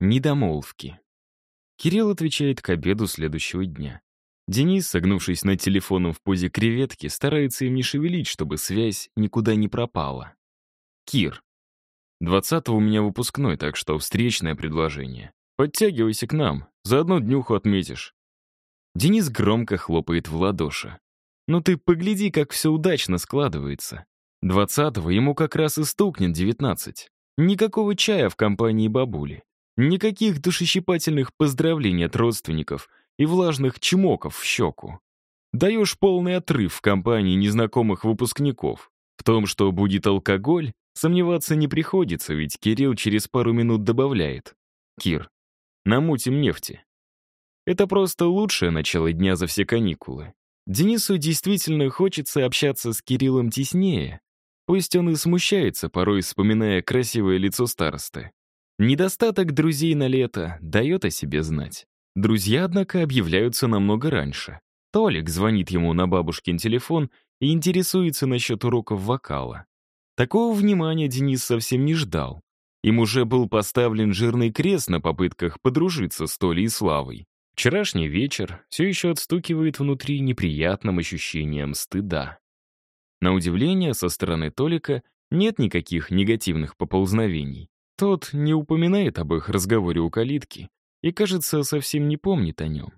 Недомолвки. Кирилл отвечает к обеду следующего дня. Денис, согнувшись над телефоном в позе креветки, старается им не шевелить, чтобы связь никуда не пропала. Кир. 20-го у меня выпускной, так что встречное предложение. Подтягивайся к нам, заодно днюху отметишь. Денис громко хлопает в ладоши. Ну ты погляди, как все удачно складывается. 20-го ему как раз и стукнет 19. Никакого чая в компании бабули. Никаких душещипательных поздравлений от родственников и влажных чмоков в щеку. Даешь полный отрыв в компании незнакомых выпускников. В том, что будет алкоголь, сомневаться не приходится, ведь Кирилл через пару минут добавляет. Кир, намутим нефти. Это просто лучшее начало дня за все каникулы. Денису действительно хочется общаться с Кириллом теснее. Пусть он и смущается, порой вспоминая красивое лицо старосты. Недостаток друзей на лето дает о себе знать. Друзья, однако, объявляются намного раньше. Толик звонит ему на бабушкин телефон и интересуется насчет уроков вокала. Такого внимания Денис совсем не ждал. Им уже был поставлен жирный крест на попытках подружиться с Толей и Славой. Вчерашний вечер все еще отстукивает внутри неприятным ощущением стыда. На удивление, со стороны Толика нет никаких негативных поползновений. Тот не упоминает об их разговоре у калитки и, кажется, совсем не помнит о нем.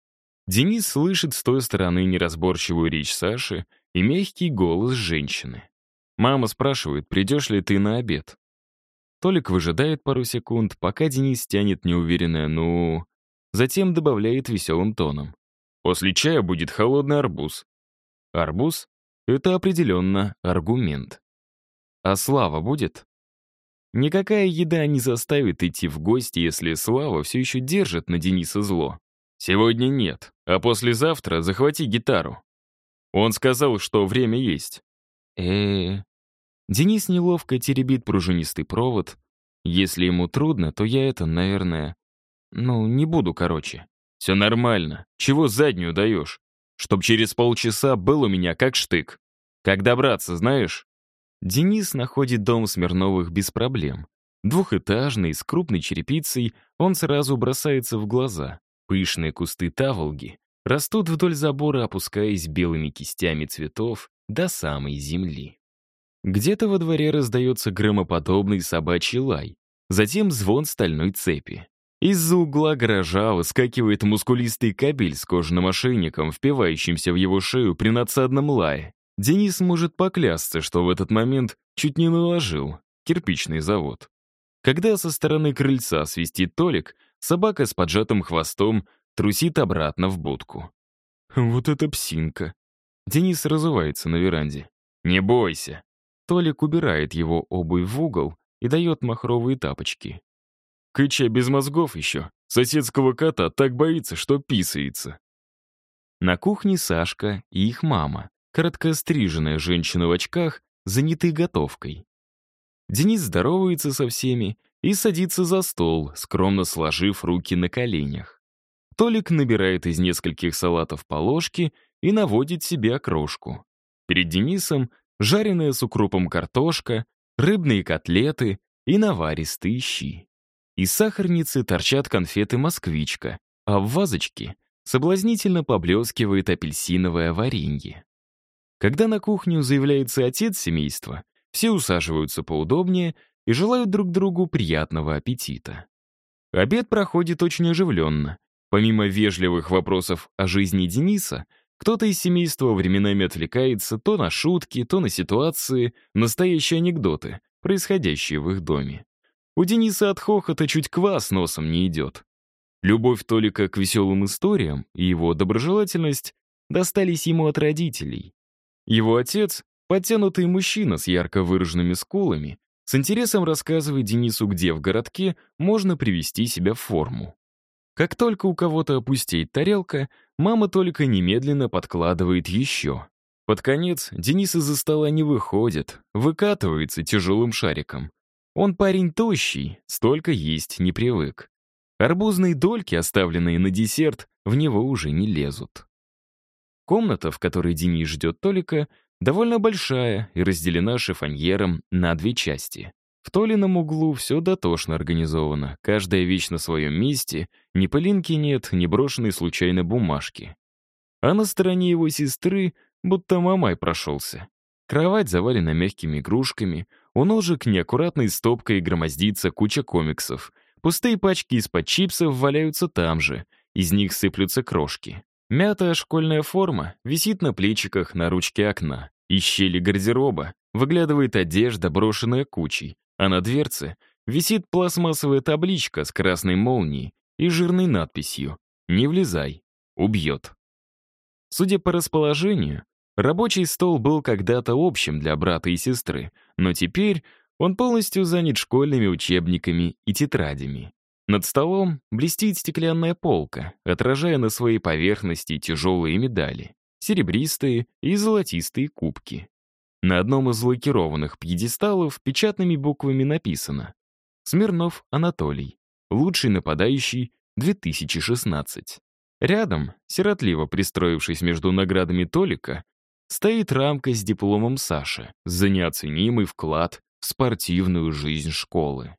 Денис слышит с той стороны неразборчивую речь Саши и мягкий голос женщины. Мама спрашивает, придешь ли ты на обед. Толик выжидает пару секунд, пока Денис тянет неуверенное «ну...». Затем добавляет веселым тоном. После чая будет холодный арбуз. Арбуз — это определенно аргумент. А Слава будет? Никакая еда не заставит идти в гости, если Слава все еще держит на Дениса зло. Сегодня нет, а послезавтра захвати гитару. Он сказал, что время есть. Денис неловко теребит пружинистый провод. Если ему трудно, то я это, наверное... не буду, короче. Все нормально. Чего заднюю даешь? Чтоб через полчаса был у меня как штык. Как добраться, знаешь? Денис находит дом Смирновых без проблем. Двухэтажный, с крупной черепицей, он сразу бросается в глаза. Пышные кусты таволги растут вдоль забора, опускаясь белыми кистями цветов до самой земли. Где-то во дворе раздается громоподобный собачий лай, затем звон стальной цепи. Из-за угла гаража выскакивает мускулистый кобель с кожаным ошейником, впивающимся в его шею при надсадном лае. Денис может поклясться, что в этот момент чуть не наложил кирпичный завод. Когда со стороны крыльца свистит Толик, собака с поджатым хвостом трусит обратно в будку. Вот это псинка. Денис разувается на веранде. «Не бойся». Толик убирает его обувь в угол и дает махровые тапочки. Кыча без мозгов еще. Соседского кота так боится, что писается. На кухне Сашка и их мама, короткостриженная женщина в очках, заняты готовкой. Денис здоровается со всеми и садится за стол, скромно сложив руки на коленях. Толик набирает из нескольких салатов по ложке и наводит себе окрошку. Перед Денисом жареная с укропом картошка, рыбные котлеты и наваристые щи. Из сахарницы торчат конфеты «Москвичка», а в вазочке соблазнительно поблескивает апельсиновое варенье. Когда на кухню заявляется отец семейства, все усаживаются поудобнее и желают друг другу приятного аппетита. Обед проходит очень оживленно. Помимо вежливых вопросов о жизни Дениса, кто-то из семейства временами отвлекается то на шутки, то на ситуации, настоящие анекдоты, происходящие в их доме. У Дениса от хохота чуть квас носом не идет. Любовь Толика к веселым историям и его доброжелательность достались ему от родителей. Его отец, подтянутый мужчина с ярко выраженными скулами, с интересом рассказывает Денису, где в городке можно привести себя в форму. Как только у кого-то опустеет тарелка, мама Толика немедленно подкладывает еще. Под конец Денис из-за стола не выходит, выкатывается тяжелым шариком. Он парень тощий, столько есть не привык. Арбузные дольки, оставленные на десерт, в него уже не лезут. Комната, в которой Денис ждет Толика, довольно большая и разделена шифоньером на две части. В Толином углу все дотошно организовано, каждая вещь на своем месте, ни пылинки нет, ни брошенной случайно бумажки. А на стороне его сестры будто Мамай прошелся. Кровать завалена мягкими игрушками, у ножек неаккуратной стопкой громоздится куча комиксов. Пустые пачки из-под чипсов валяются там же, из них сыплются крошки. Мятая школьная форма висит на плечиках на ручке окна. Из щели гардероба выглядывает одежда, брошенная кучей, а на дверце висит пластмассовая табличка с красной молнией и жирной надписью «Не влезай, убьет». Судя по расположению, рабочий стол был когда-то общим для брата и сестры, но теперь он полностью занят школьными учебниками и тетрадями. Над столом блестит стеклянная полка, отражая на своей поверхности тяжелые медали, серебристые и золотистые кубки. На одном из лакированных пьедесталов печатными буквами написано «Смирнов Анатолий, лучший нападающий 2016». Рядом, сиротливо пристроившись между наградами Толика, стоит рамка с дипломом Саши за неоценимый вклад в спортивную жизнь школы.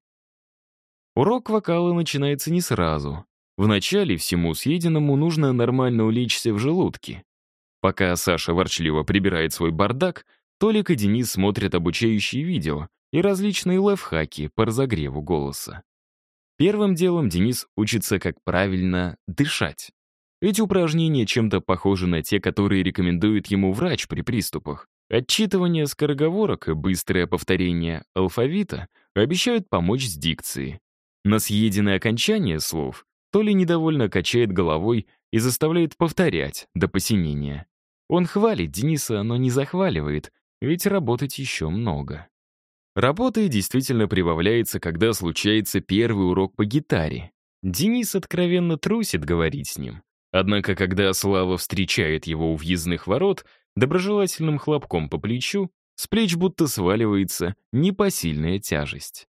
Урок вокала начинается не сразу. Вначале всему съеденному нужно нормально улечься в желудке. Пока Саша ворчливо прибирает свой бардак, Толик и Денис смотрят обучающие видео и различные лайфхаки по разогреву голоса. Первым делом Денис учится, как правильно дышать. Эти упражнения чем-то похожи на те, которые рекомендует ему врач при приступах. Отчитывание скороговорок и быстрое повторение алфавита обещают помочь с дикцией. На съеденное окончание слов Толя недовольно качает головой и заставляет повторять до посинения. Он хвалит Дениса, но не захваливает, ведь работать еще много. Работа действительно прибавляется, когда случается первый урок по гитаре. Денис откровенно трусит говорить с ним. Однако, когда Слава встречает его у въездных ворот, доброжелательным хлопком по плечу, с плеч будто сваливается непосильная тяжесть.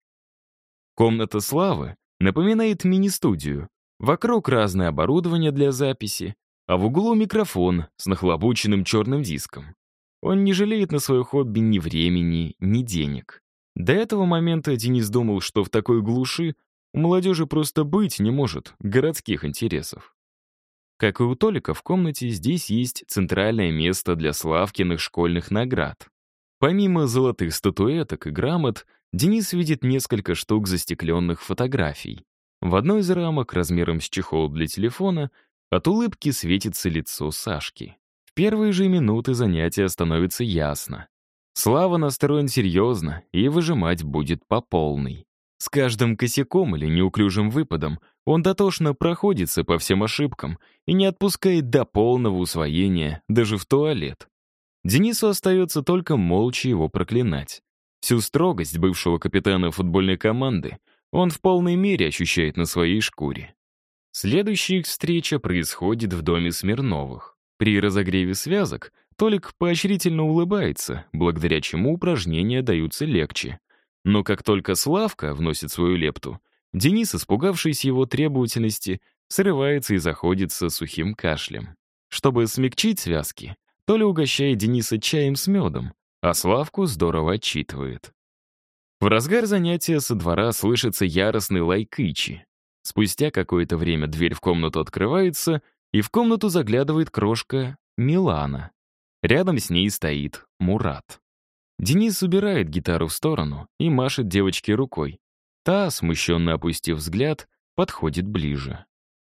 Комната Славы напоминает мини-студию. Вокруг разное оборудование для записи, а в углу микрофон с нахлобученным черным диском. Он не жалеет на свое хобби ни времени, ни денег. До этого момента Денис думал, что в такой глуши у молодежи просто быть не может городских интересов. Как и у Толика, в комнате здесь есть центральное место для Славкиных школьных наград. Помимо золотых статуэток и грамот, Денис видит несколько штук застекленных фотографий. В одной из рамок, размером с чехол для телефона, от улыбки светится лицо Сашки. В первые же минуты занятия становится ясно. Слава настроен серьезно и выжимать будет по полной. С каждым косяком или неуклюжим выпадом он дотошно проходится по всем ошибкам и не отпускает до полного усвоения даже в туалет. Денису остается только молча его проклинать. Всю строгость бывшего капитана футбольной команды он в полной мере ощущает на своей шкуре. Следующая их встреча происходит в доме Смирновых. При разогреве связок Толик поощрительно улыбается, благодаря чему упражнения даются легче. Но как только Славка вносит свою лепту, Денис, испугавшись его требовательности, срывается и заходится сухим кашлем. Чтобы смягчить связки, Толя угощает Дениса чаем с медом, а Славку здорово отчитывает. В разгар занятия со двора слышится яростный лай Кычи. Спустя какое-то время дверь в комнату открывается, и в комнату заглядывает крошка Милана. Рядом с ней стоит Мурат. Денис убирает гитару в сторону и машет девочке рукой. Та, смущенно опустив взгляд, подходит ближе.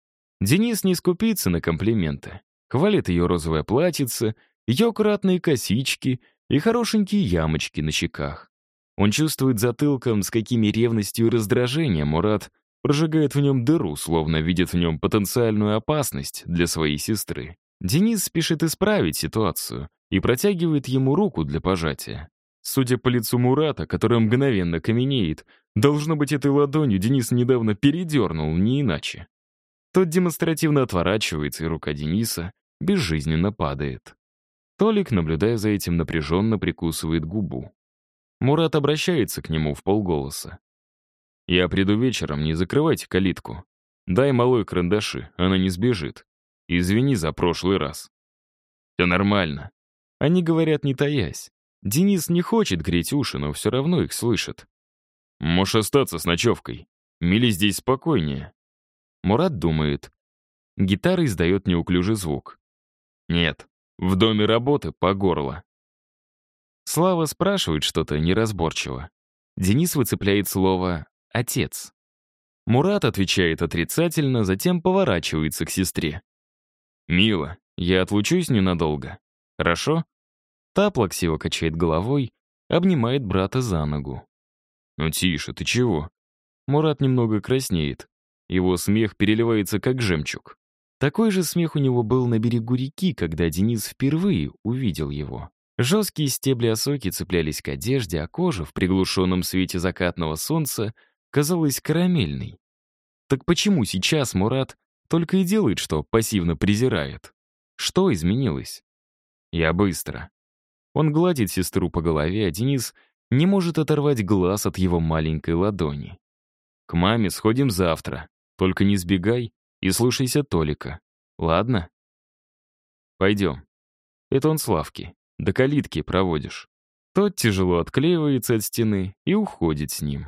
Денис не скупится на комплименты. Хвалит ее розовое платьице, ее аккуратные косички и хорошенькие ямочки на щеках. Он чувствует затылком, с какими ревностью и раздражением Мурат прожигает в нем дыру, словно видит в нем потенциальную опасность для своей сестры. Денис спешит исправить ситуацию и протягивает ему руку для пожатия. Судя по лицу Мурата, которое мгновенно каменеет, должно быть, этой ладонью Денис недавно передернул, не иначе. Тот демонстративно отворачивается, и рука Дениса безжизненно падает. Толик, наблюдая за этим, напряженно прикусывает губу. Мурат обращается к нему вполголоса. «Я приду вечером, не закрывайте калитку. Дай малой карандаши, она не сбежит. Извини за прошлый раз». «Все нормально». Они говорят, не таясь. Денис не хочет греть уши, но все равно их слышит. Можешь остаться с ночевкой. Миле здесь спокойнее. Мурат думает. Гитара издает неуклюжий звук. Нет, в доме работы по горло. Слава спрашивает что-то неразборчиво. Денис выцепляет слово «отец». Мурат отвечает отрицательно, затем поворачивается к сестре. «Мила, я отлучусь ненадолго. Хорошо?» Та плаксиво качает головой, обнимает брата за ногу. «Ну тише, ты чего?» Мурат немного краснеет. Его смех переливается, как жемчуг. Такой же смех у него был на берегу реки, когда Денис впервые увидел его. Жесткие стебли осоки цеплялись к одежде, а кожа в приглушенном свете закатного солнца казалась карамельной. Так почему сейчас Мурат только и делает, что пассивно презирает? Что изменилось? Я быстро. Он гладит сестру по голове, а Денис не может оторвать глаз от его маленькой ладони. К маме сходим завтра. Только не сбегай и слушайся Толика. Ладно? Пойдем. Это он Славки. До калитки проводишь. Тот тяжело отклеивается от стены и уходит с ним.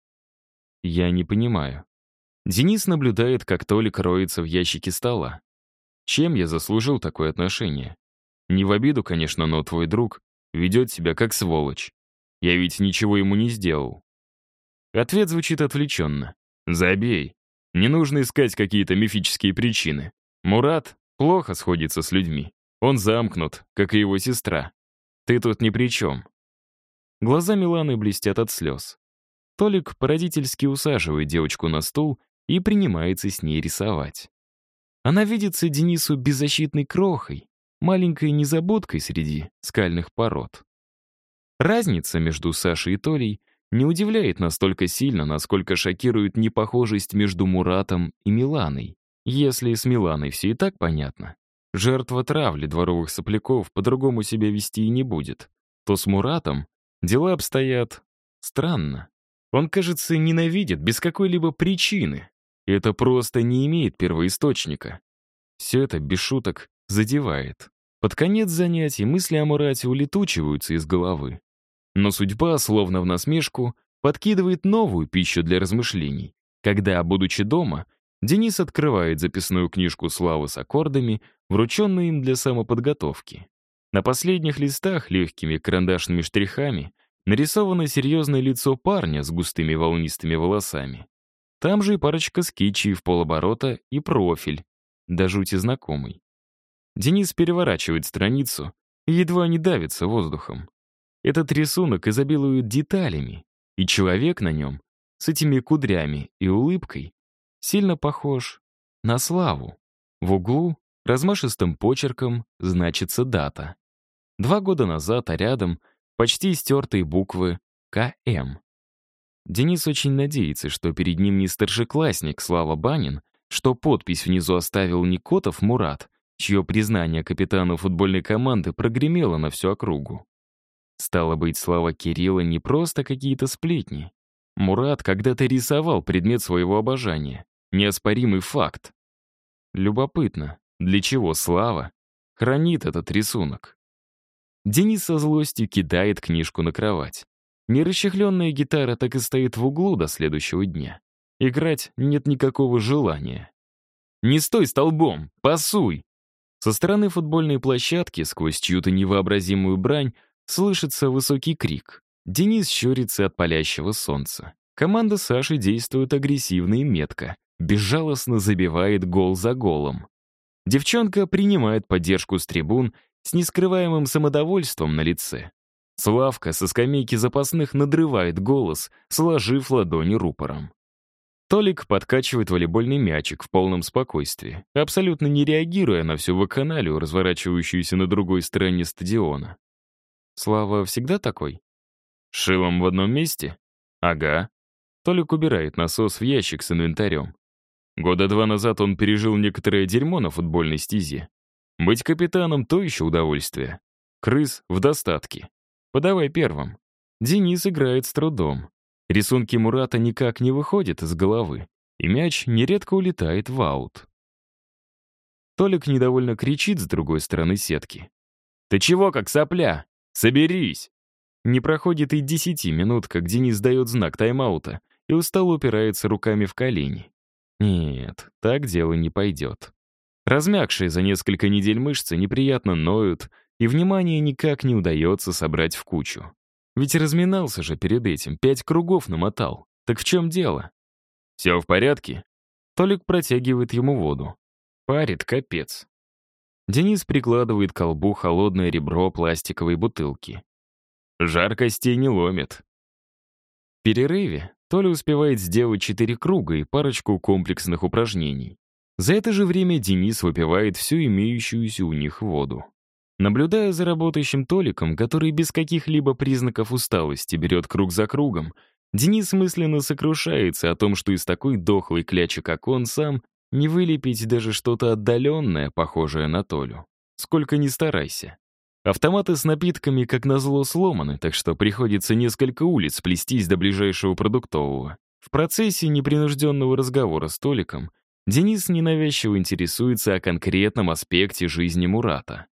Я не понимаю. Денис наблюдает, как Толик роется в ящике стола. Чем я заслужил такое отношение? Не в обиду, конечно, но твой друг ведет себя как сволочь. Я ведь ничего ему не сделал. Ответ звучит отвлеченно. Забей. Не нужно искать какие-то мифические причины. Мурат плохо сходится с людьми. Он замкнут, как и его сестра. Ты тут ни при чем. Глаза Миланы блестят от слез. Толик породительски усаживает девочку на стул и принимается с ней рисовать. Она видится Денису беззащитной крохой, маленькой незабудкой среди скальных пород. Разница между Сашей и Толей не удивляет настолько сильно, насколько шокирует непохожесть между Муратом и Миланой. Если с Миланой все и так понятно, жертва травли дворовых сопляков по-другому себя вести и не будет, то с Муратом дела обстоят странно. Он, кажется, ненавидит без какой-либо причины. И это просто не имеет первоисточника. Все это, без шуток, задевает. Под конец занятий мысли о Мурате улетучиваются из головы. Но судьба, словно в насмешку, подкидывает новую пищу для размышлений. Когда, будучи дома, Денис открывает записную книжку Славы с аккордами, врученную им для самоподготовки. На последних листах легкими карандашными штрихами нарисовано серьезное лицо парня с густыми волнистыми волосами. Там же и парочка скетчей в полоборота и профиль, до жути знакомый. Денис переворачивает страницу и едва не давится воздухом. Этот рисунок изобилует деталями, и человек на нем с этими кудрями и улыбкой сильно похож на Славу. В углу размашистым почерком значится дата. 2 года назад, а рядом почти стертые буквы «КМ». Денис очень надеется, что перед ним не старшеклассник Слава Банин, что подпись внизу оставил не Котов Мурат, чье признание капитану футбольной команды прогремело на всю округу. Стало быть, слова Кирилла не просто какие-то сплетни. Мурат когда-то рисовал предмет своего обожания. Неоспоримый факт. Любопытно, для чего Слава хранит этот рисунок? Денис со злостью кидает книжку на кровать. Нерасчехленная гитара так и стоит в углу до следующего дня. Играть нет никакого желания. «Не стой столбом! Пасуй!» Со стороны футбольной площадки, сквозь чью-то невообразимую брань, слышится высокий крик. Денис щурится от палящего солнца. Команда Саши действует агрессивно и метко, безжалостно забивает гол за голом. Девчонка принимает поддержку с трибун с нескрываемым самодовольством на лице. Славка со скамейки запасных надрывает голос, сложив ладони рупором. Толик подкачивает волейбольный мячик в полном спокойствии, абсолютно не реагируя на всю вакханалию, разворачивающуюся на другой стороне стадиона. Слава всегда такой? Шилом в одном месте? Ага. Толик убирает насос в ящик с инвентарем. 2 года назад он пережил некоторое дерьмо на футбольной стезе. Быть капитаном — то еще удовольствие. Крыс в достатке. Подавай первым. Денис играет с трудом. Рисунки Мурата никак не выходят из головы, и мяч нередко улетает в аут. Толик недовольно кричит с другой стороны сетки. «Ты чего, как сопля? Соберись!» Не проходит и 10 минут, как Денис дает знак тайм-аута и устало упирается руками в колени. Нет, так дело не пойдет. Размягшие за несколько недель мышцы неприятно ноют, и внимание никак не удается собрать в кучу. Ведь разминался же перед этим, 5 кругов намотал. Так в чем дело? «Все в порядке?» Толик протягивает ему воду. Парит капец. Денис прикладывает к колбу холодное ребро пластиковой бутылки. Жар костей не ломит. В перерыве Толя успевает сделать 4 круга и парочку комплексных упражнений. За это же время Денис выпивает всю имеющуюся у них воду. Наблюдая за работающим Толиком, который без каких-либо признаков усталости берет круг за кругом, Денис мысленно сокрушается о том, что из такой дохлой клячи, как он сам, не вылепить даже что-то отдаленное, похожее на Толю. Сколько ни старайся. Автоматы с напитками, как назло, сломаны, так что приходится несколько улиц плестись до ближайшего продуктового. В процессе непринужденного разговора с Толиком Денис ненавязчиво интересуется о конкретном аспекте жизни Мурата.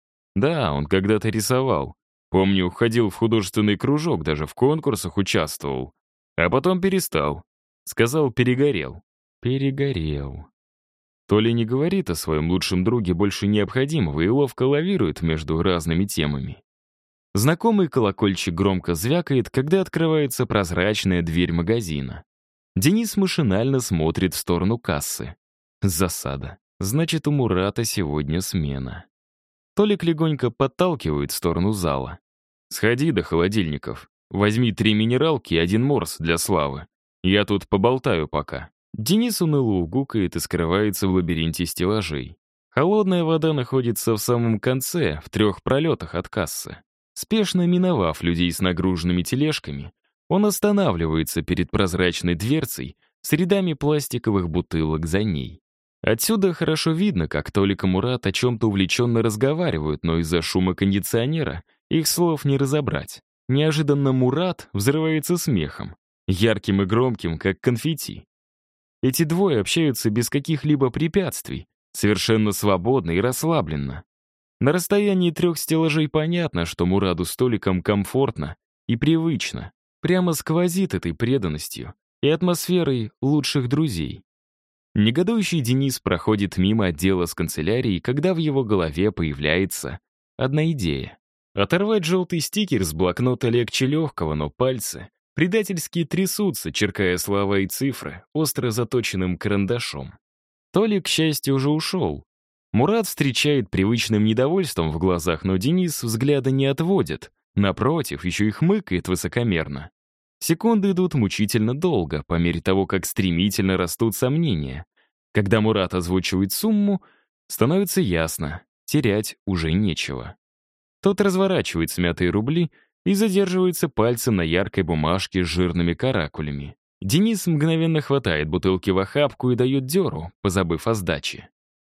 Да, он когда-то рисовал. Помню, ходил в художественный кружок, даже в конкурсах участвовал. А потом перестал. Сказал, перегорел. Перегорел. Толя не говорит о своем лучшем друге больше необходимого и ловко лавирует между разными темами. Знакомый колокольчик громко звякает, когда открывается прозрачная дверь магазина. Денис машинально смотрит в сторону кассы. Засада. Значит, у Мурата сегодня смена. Толик легонько подталкивает в сторону зала. «Сходи до холодильников. Возьми 3 минералки и 1 морс для Славы. Я тут поболтаю пока». Денис уныло угукает и скрывается в лабиринте стеллажей. Холодная вода находится в самом конце, в 3 пролетах от кассы. Спешно миновав людей с нагруженными тележками, он останавливается перед прозрачной дверцей с рядами пластиковых бутылок за ней. Отсюда хорошо видно, как Толик и Мурат о чем-то увлеченно разговаривают, но из-за шума кондиционера их слов не разобрать. Неожиданно Мурат взрывается смехом, ярким и громким, как конфетти. Эти двое общаются без каких-либо препятствий, совершенно свободно и расслабленно. На расстоянии 3 стеллажей понятно, что Мураду с Толиком комфортно и привычно, прямо сквозит этой преданностью и атмосферой лучших друзей. Негодующий Денис проходит мимо отдела с канцелярией, когда в его голове появляется одна идея. Оторвать желтый стикер с блокнота легче легкого, но пальцы предательски трясутся, черкая слова и цифры остро заточенным карандашом. Толик, к счастью, уже ушел. Мурат встречает привычным недовольством в глазах, но Денис взгляда не отводит. Напротив, еще и хмыкает высокомерно. Секунды идут мучительно долго, по мере того, как стремительно растут сомнения. Когда Мурат озвучивает сумму, становится ясно, терять уже нечего. Тот разворачивает смятые рубли и задерживается пальцем на яркой бумажке с жирными каракулями. Денис мгновенно хватает бутылки в охапку и дает дёру, позабыв о сдаче.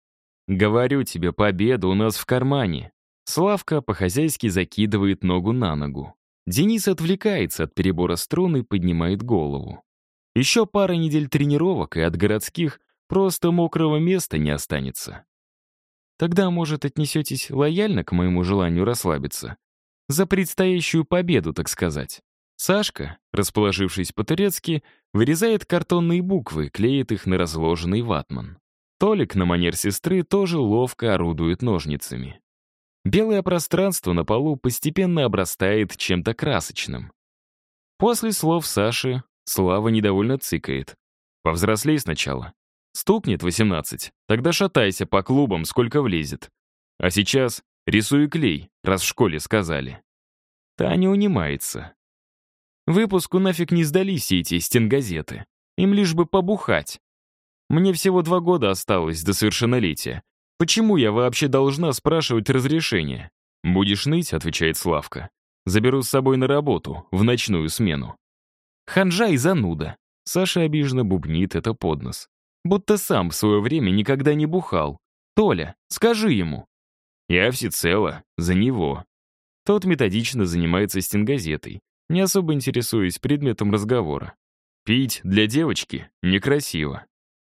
«Говорю тебе, победа у нас в кармане». Славка по-хозяйски закидывает ногу на ногу. Денис отвлекается от перебора струн и поднимает голову. Еще пара недель тренировок, и от городских просто мокрого места не останется. Тогда, может, отнесетесь лояльно к моему желанию расслабиться? За предстоящую победу, так сказать. Сашка, расположившись по-турецки, вырезает картонные буквы, клеит их на разложенный ватман. Толик на манер сестры тоже ловко орудует ножницами. Белое пространство на полу постепенно обрастает чем-то красочным. После слов Саши Слава недовольно цыкает. «Повзрослей сначала. Стукнет 18, тогда шатайся по клубам, сколько влезет. А сейчас рисуй и клей, раз в школе сказали». Таня унимается. Выпуску нафиг не сдались эти стенгазеты. Им лишь бы побухать. Мне всего 2 года осталось до совершеннолетия. Почему я вообще должна спрашивать разрешение? «Будешь ныть», — отвечает Славка. «Заберу с собой на работу, в ночную смену». Ханжа и зануда. Саша обиженно бубнит это под нос. Будто сам в свое время никогда не бухал. «Толя, скажи ему». Я всецело за него. Тот методично занимается стенгазетой, не особо интересуясь предметом разговора. Пить для девочки некрасиво.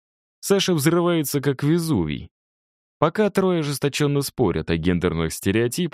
Саша взрывается, как Везувий. Пока трое ожесточенно спорят о гендерных стереотипах,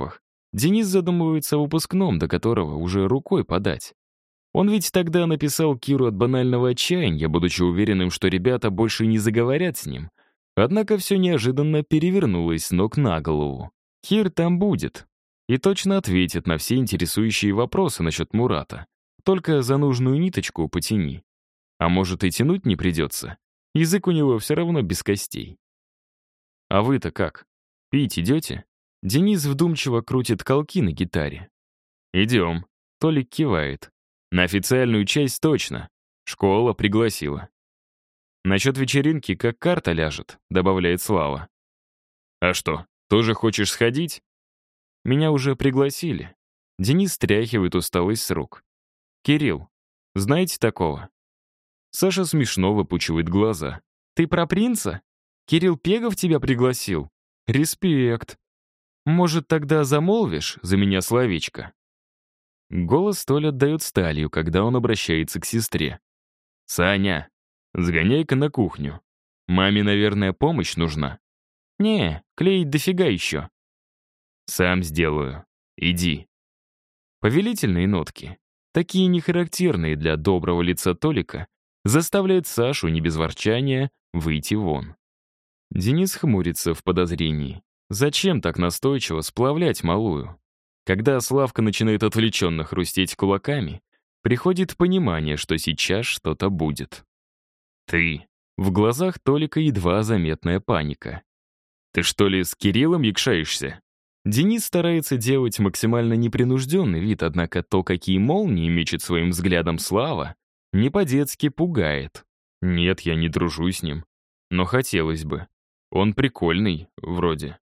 Денис задумывается о выпускном, до которого уже рукой подать. Он ведь тогда написал Киру от банального отчаяния, будучи уверенным, что ребята больше не заговорят с ним. Однако все неожиданно перевернулось с ног на голову. Кир там будет и точно ответит на все интересующие вопросы насчет Мурата. Только за нужную ниточку потяни. А может, и тянуть не придется. Язык у него все равно без костей. А вы-то как? Пить идете? Денис вдумчиво крутит колки на гитаре. Идем. Толик кивает. На официальную часть точно. Школа пригласила. Насчет вечеринки как карта ляжет, добавляет Слава. А что, тоже хочешь сходить? Меня уже пригласили. Денис стряхивает усталость с рук. Кирилл, знаете такого? Саша смешно выпучивает глаза. Ты про принца? Кирилл Пегов тебя пригласил? Респект. Может, тогда замолвишь за меня словечко? Голос Толя отдает сталью, когда он обращается к сестре. «Саня, сгоняй-ка на кухню. Маме, наверное, помощь нужна». «Не, клеить дофига еще». «Сам сделаю. Иди». Повелительные нотки, такие нехарактерные для доброго лица Толика, заставляют Сашу, не без ворчания, выйти вон. Денис хмурится в подозрении. Зачем так настойчиво сплавлять малую? Когда Славка начинает отвлеченно хрустеть кулаками, приходит понимание, что сейчас что-то будет. «Ты». В глазах Толика едва заметная паника. «Ты что ли с Кириллом якшаешься?» Денис старается делать максимально непринужденный вид, однако то, какие молнии мечет своим взглядом Слава, не по-детски пугает. Нет, я не дружу с ним. Но хотелось бы. Он прикольный, вроде.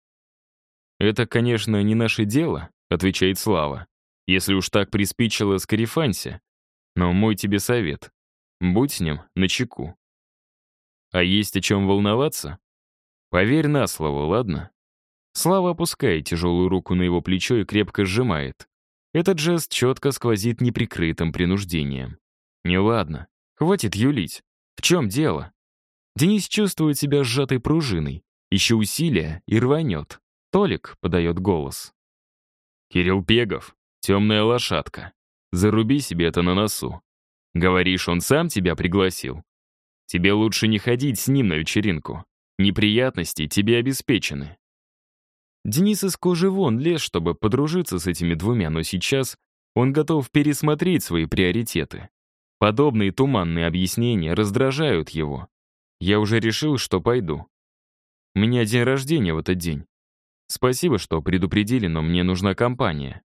«Это, конечно, не наше дело», — отвечает Слава. «Если уж так приспичило, скарифанься. Но мой тебе совет. Будь с ним начеку. А есть о чем волноваться? Поверь на слово, ладно?» Слава опускает тяжелую руку на его плечо и крепко сжимает. Этот жест четко сквозит неприкрытым принуждением. «Неладно. Хватит юлить. В чем дело?» Денис чувствует себя сжатой пружиной. Еще усилия и рванет. Толик подает голос. «Кирилл Пегов, темная лошадка. Заруби себе это на носу. Говоришь, он сам тебя пригласил? Тебе лучше не ходить с ним на вечеринку. Неприятности тебе обеспечены». Денис из кожи вон лез, чтобы подружиться с этими двумя, но сейчас он готов пересмотреть свои приоритеты. Подобные туманные объяснения раздражают его. Я уже решил, что пойду. У меня день рождения в этот день. Спасибо, что предупредили, но мне нужна компания.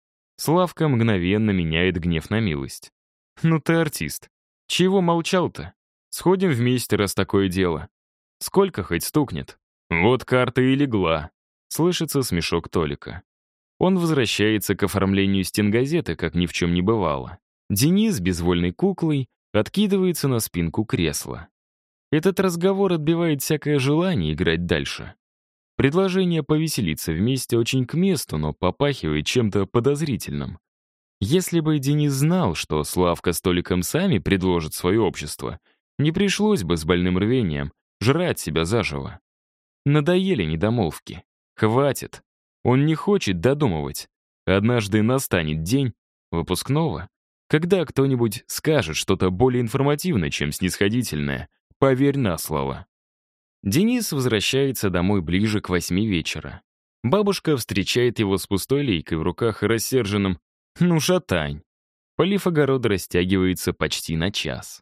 Славка мгновенно меняет гнев на милость. Ну ты артист. Чего молчал-то? Сходим вместе, раз такое дело. Сколько хоть стукнет? Вот карта и легла. Слышится смешок Толика. Он возвращается к оформлению стенгазеты, как ни в чем не бывало. Денис, безвольной куклой, откидывается на спинку кресла. Этот разговор отбивает всякое желание играть дальше. Предложение повеселиться вместе очень к месту, но попахивает чем-то подозрительным. Если бы Денис знал, что Славка с Толиком сами предложат свое общество, не пришлось бы с больным рвением жрать себя заживо. Надоели недомолвки. Хватит. Он не хочет додумывать. Однажды настанет день выпускного, когда кто-нибудь скажет что-то более информативное, чем снисходительное. Поверь на слово. Денис возвращается домой ближе к 8 вечера. Бабушка встречает его с пустой лейкой в руках и рассерженным «Ну, шатань». Полив огорода растягивается почти на час.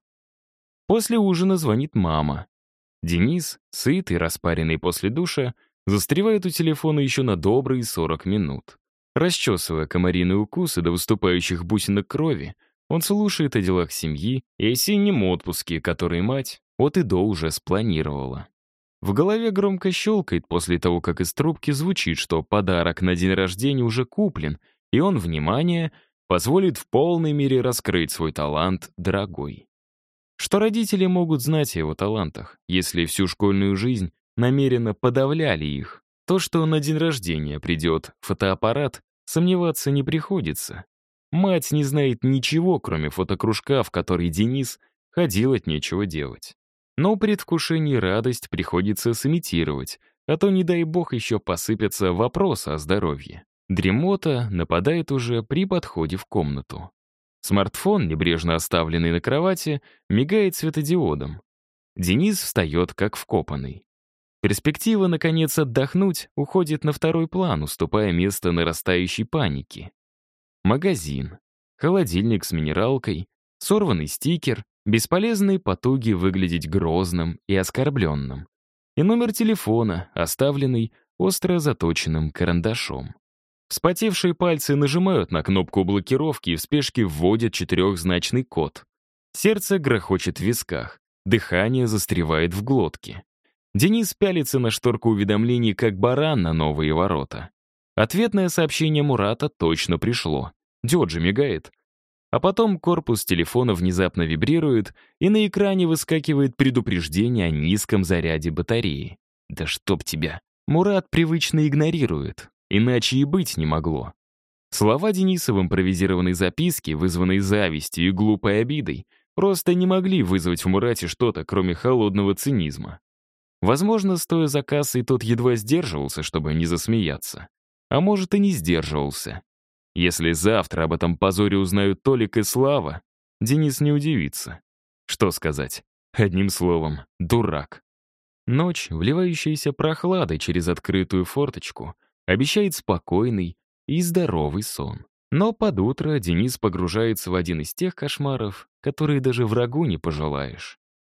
После ужина звонит мама. Денис, сытый, распаренный после душа, застревает у телефона еще на добрые 40 минут. Расчесывая комариные укусы до выступающих бусинок крови, он слушает о делах семьи и осеннем отпуске, который мать от и до уже спланировала. В голове громко щелкает после того, как из трубки звучит, что подарок на день рождения уже куплен, и он, внимание, позволит в полной мере раскрыть свой талант дорогой. Что родители могут знать о его талантах, если всю школьную жизнь намеренно подавляли их? То, что на день рождения придет фотоаппарат, сомневаться не приходится. Мать не знает ничего, кроме фотокружка, в который Денис ходил от нечего делать. Но предвкушение и радость приходится сымитировать, а то, не дай бог, еще посыпятся вопросы о здоровье. Дремота нападает уже при подходе в комнату. Смартфон, небрежно оставленный на кровати, мигает светодиодом. Денис встает как вкопанный. Перспектива, наконец, отдохнуть уходит на второй план, уступая место нарастающей панике. Магазин, холодильник с минералкой, сорванный стикер, бесполезные потуги выглядеть грозным и оскорбленным. И номер телефона, оставленный остро заточенным карандашом. Вспотевшие пальцы нажимают на кнопку блокировки и в спешке вводят четырехзначный код. Сердце грохочет в висках, дыхание застревает в глотке. Денис пялится на шторку уведомлений, как баран на новые ворота. Ответное сообщение Мурата точно пришло. Диод же мигает. А потом корпус телефона внезапно вибрирует, и на экране выскакивает предупреждение о низком заряде батареи. Да чтоб тебя! Мурат привычно игнорирует. Иначе и быть не могло. Слова Дениса в импровизированной записке, вызванной завистью и глупой обидой, просто не могли вызвать в Мурате что-то, кроме холодного цинизма. Возможно, стоя за кассой, тот едва сдерживался, чтобы не засмеяться. А может, и не сдерживался. Если завтра об этом позоре узнают Толик и Слава, Денис не удивится. Что сказать? Одним словом, дурак. Ночь, вливающаяся прохладой через открытую форточку, обещает спокойный и здоровый сон. Но под утро Денис погружается в один из тех кошмаров, которые даже врагу не пожелаешь.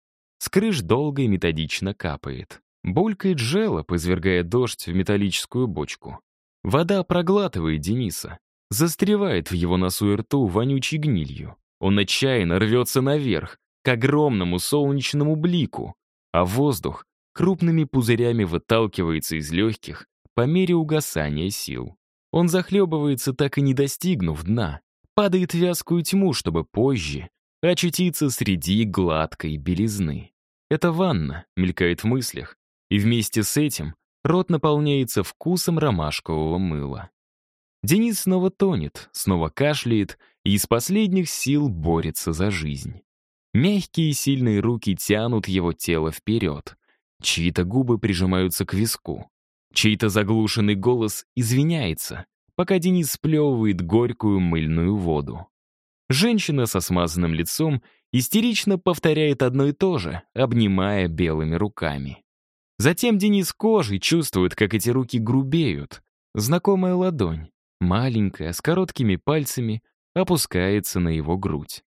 С крыш долго и методично капает. Булькает желоб, извергая дождь в металлическую бочку. Вода проглатывает Дениса, застревает в его носу и рту вонючей гнилью. Он отчаянно рвется наверх, к огромному солнечному блику, а воздух крупными пузырями выталкивается из легких по мере угасания сил. Он захлебывается, так и не достигнув дна, падает в вязкую тьму, чтобы позже очутиться среди гладкой белизны. Это ванна, мелькает в мыслях, и вместе с этим рот наполняется вкусом ромашкового мыла. Денис снова тонет, снова кашляет и из последних сил борется за жизнь. Мягкие и сильные руки тянут его тело вперед. Чьи-то губы прижимаются к виску. Чей-то заглушенный голос извиняется, пока Денис сплевывает горькую мыльную воду. Женщина со смазанным лицом истерично повторяет одно и то же, обнимая белыми руками. Затем Денис кожей чувствует, как эти руки грубеют. Знакомая ладонь, маленькая, с короткими пальцами, опускается на его грудь.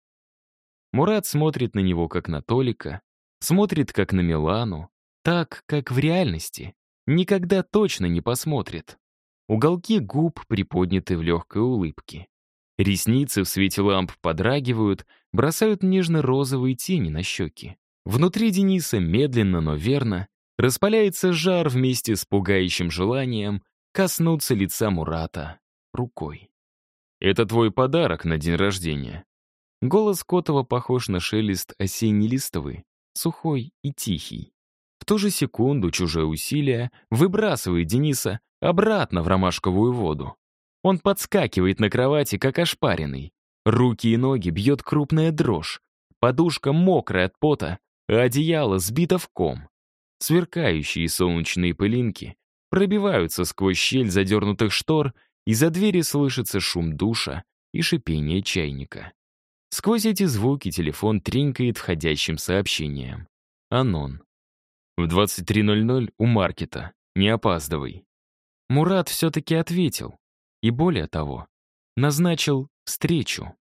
Мурат смотрит на него, как на Толика, смотрит, как на Милану, так, как в реальности. Никогда точно не посмотрит. Уголки губ приподняты в легкой улыбке. Ресницы в свете ламп подрагивают, бросают нежно-розовые тени на щеки. Внутри Дениса медленно, но верно распаляется жар вместе с пугающим желанием коснуться лица Мурата рукой. «Это твой подарок на день рождения». Голос Котова похож на шелест осенней листвы, сухой и тихий. В ту же секунду чужое усилие выбрасывает Дениса обратно в ромашковую воду. Он подскакивает на кровати, как ошпаренный. Руки и ноги бьет крупная дрожь. Подушка мокрая от пота, а одеяло сбито в ком. Сверкающие солнечные пылинки пробиваются сквозь щель задернутых штор, из-за двери слышится шум душа и шипение чайника. Сквозь эти звуки телефон тренькает входящим сообщением. Анон. В 23:00 у маркета. Не опаздывай. Мурат все-таки ответил. И более того, назначил встречу.